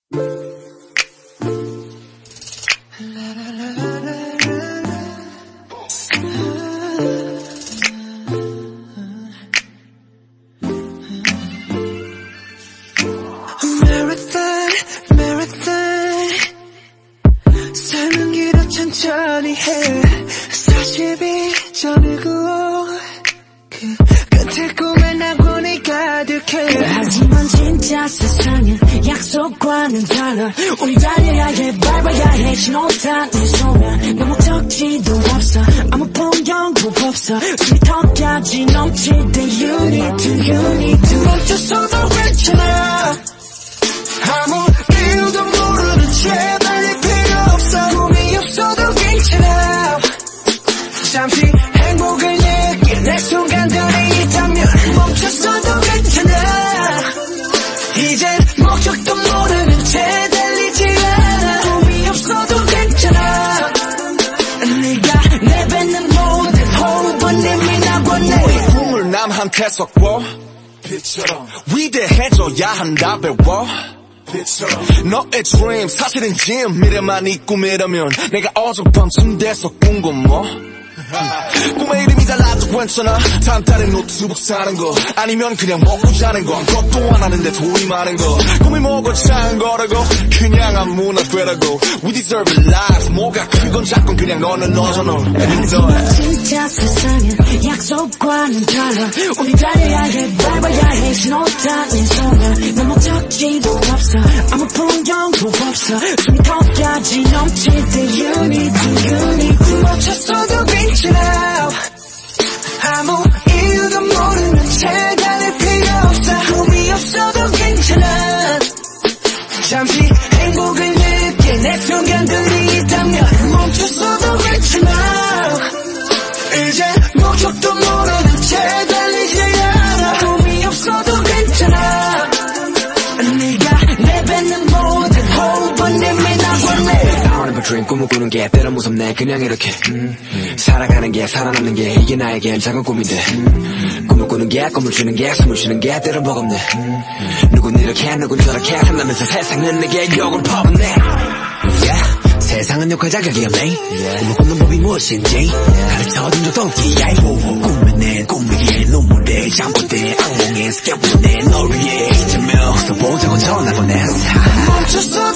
삶은 길어 천천히 해 42 전을 그어 그 끝에 꿈에 낙원이 가득해. 하지만 진짜 세상은 약속과는 달라. 우리 달려야 해 밟아야 해 신호 타는 소면 너무 적지도 없어 아무 풍경도 없어 숨이 턱까지 넘칠 때 You need to 멈춰서도 괜찮아 아무 이유도 모르는 채 달릴 필요 없어 꿈이 없어도 괜찮아 잠시 행복을 느낄 내 순간들이 있다면 멈췄어도 괜찮아 이젠 목적도 모르는 채 달리지 않아 꿈이 없어도 괜찮아 네가 내뱉는 모든 호흡은 이미 나왔네 우리 꿈을 남한테 섞어 빛처럼 위대해져야 한다 배워 빛처럼 너의 dream 사실은 짐 미래만 이 꿈이라면 내가 어젯밤 침대에서 꾼 건 뭐 꿈의 이름이 달라도 괜찮아 다음 달에 노트북 사는 거 아니면 그냥 먹고 자는 거 아무것도 안 하는데 돈이 많은 거 꿈이 뭐고 작은 거라고 그냥 아무나 되라고 We deserve a life 뭐가 크건 작건 그냥 너는 너잖아 진짜 세상은 약속과는 달라. 우리 달려야 해 밟아야 해 신호 타는 소면 너무 적지도 없어 아무 풍경도 없어 숨이 턱까지 넘칠 때 You need to 멈췄어도 괜찮아 아무 이유도 모르는 채 달릴 필요 없어 꿈이 없어도 괜찮아 잠시 행복을 느낄 내 순간들이 있다면 멈췄어도 괜찮아 이제 목적도 모르는 채 달리지 않아 꿈이 없어도 괜찮아 네가 내뱉는 모든 호흡은 이미 나왔네 I wanna dream 꿈을 꾸는 게 때론 무섭네 그냥 이렇게 살아가는 게 살아남는 게 이게 나에겐 작은 꿈인데 꿈을 꾸는 게 꿈을 주는 게 숨을 쉬는 게 때론 버겁네 누군 이렇게 누군 저렇게 살면서 세상은 내게 욕을 퍼붓네 yeah. 세상은 욕할 자격이 없네 꿈을 꾸는 법이 무엇인지 가르쳐준 적도 없기에 꿈은 내 꿈이기에 눈물에 잠꼬대 악몽에 스케보네 널 위해 이제며 써보자고 전화보냈어 멈췄어